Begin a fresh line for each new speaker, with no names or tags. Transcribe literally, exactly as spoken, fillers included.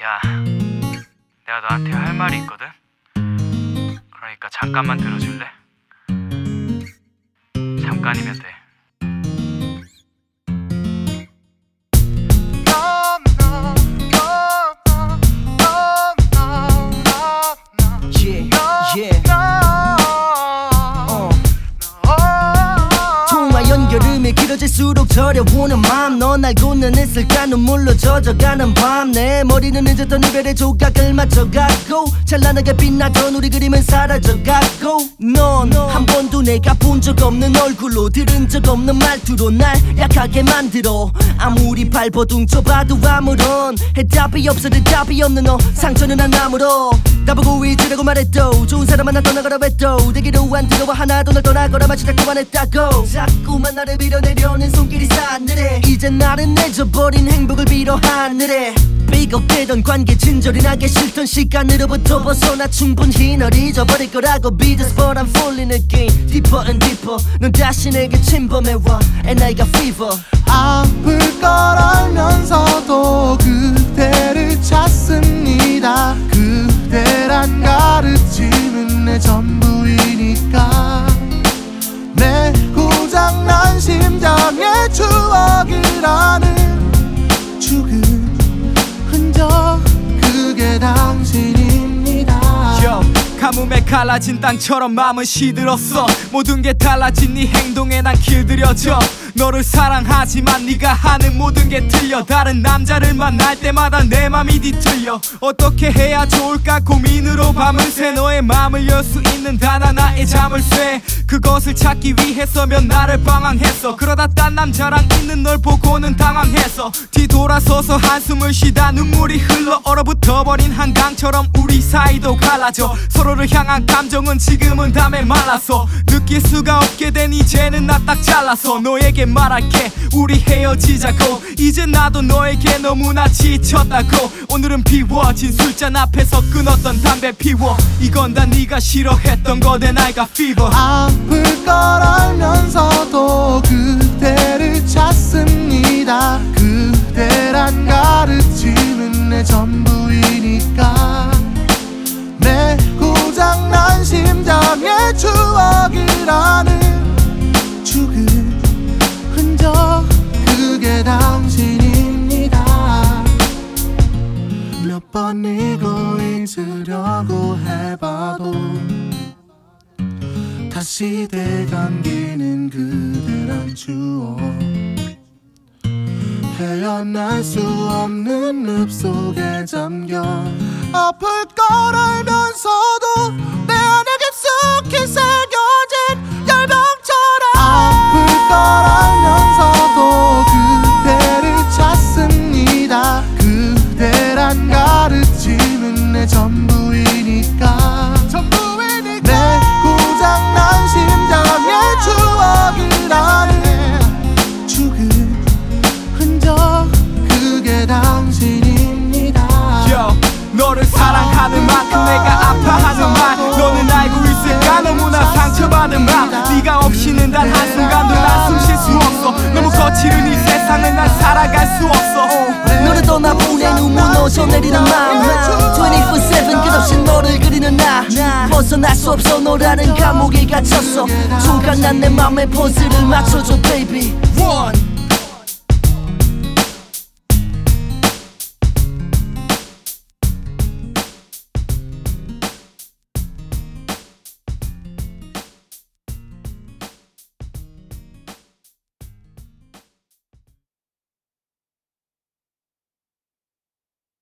야, 내가 너한테 할 말이 있거든? 그러니까 잠깐만 들어줄래? 잠깐이면 돼.
연결음이 길어질수록 저려오는 맘 넌 알고는 있을까 눈물로 젖어가는 밤 내 머리는 늦었던 이별의 조각을 맞춰가고 찬란하게 빛나던 우리 그림은 사라져가고 넌 한 번도 내가 본 적 없는 얼굴로 들은 적 없는 말투로 날 약하게 만들어 아무리 발버둥 쳐봐도 아무런 해답이 없어 대답이 없는 너 상처는 안 아물어 나보고 잊으라고 말했도 좋은 사람 만나 떠나가라고 했도 되기로 안 두려워 하나도 널 떠나거나 마치 자꾸 안 했다고 자꾸만 나를 밀어내려는 손길이 싸늘해 이제 나를 내줘버린 행복을 빌어 하늘에 삐걱대던 관계 친절히 나게 싫던 시간으로부터 벗어나 충분히 널 잊어버릴 거라고 믿었어 But I'm falling again Deeper and deeper 넌 다시 내게 침범해와 And I got fever
아플 걸 알면서도 그대를 찾습니다 그대란 가르침은 내 전부이니까 내 고장난 심장의 추억을 아는 죽은 흔적 그게 당신입니다
Yo, 가뭄에 갈라진 땅처럼 마음은 시들었어 모든 게 달라진 네 행동에 난 길들여져 너를 사랑하지만 네가 하는 모든 게 틀려 다른 남자를 만날 때마다 내 맘이 뒤틀려 어떻게 해야 좋을까 고민으로 밤을 새 너의 마음을 열 수 있는 단 하나의 잠을 쇠 그것을 찾기 위해서면 나를 방황했어 그러다 딴 남자랑 있는 널 보고는 당황해서 뒤돌아서서 한숨을 쉬다 눈물이 흘러 얼어붙어버린 한강처럼 우리 사이도 갈라져 서로를 향한 감정은 지금은 다 메말라서 느낄 수가 없게 된 이제는 나 딱 잘라서 너에게 말할게 우리 헤어지자고 이제 나도 너에게 너무나 지쳤다고 오늘은 비워진 술잔 앞에서 끊었던 담배 피워 이건 다 네가 싫어했던 거대 I got fever
아플 걸 알면서도 그대를 찾습니다 그대란 가르침은 내 전부이니까 내 고장난 심장의 추억을 아는 죽은 흔적 그게 당신입니다 몇 번 이고 잊으려고 해봐도 다시 되감기는 그대란 추억 헤어날 수 없는 늪속에 잠겨 아플 걸 알면서도 내 안에 깊숙이 새겨진 열병처럼 아플 걸 알면서도 그대를 찾습니다 그대란 가르침은 내 전부이니까 전부이니까 내 고장난 심장의 추억을 아는 죽은 흔적 그게 당신입니다
Yo, 너를 사랑하는 만큼 내가 아파하는 말 너는 알고 있을까 너무나 상처받은 맘 네가 없이는 단 한순간도 난 숨 쉴 수 없어 너무 거칠은 이 세상을 난 살아갈 수 없어
너를 떠나보내 눈물 넣어서 내리는 마음 이십사 세븐 끝없이 너를 그리는 나 벗어날 수 없어 너라는 감옥에 갇혔어 조각난 내 맘에 포즈를 맞춰줘 baby One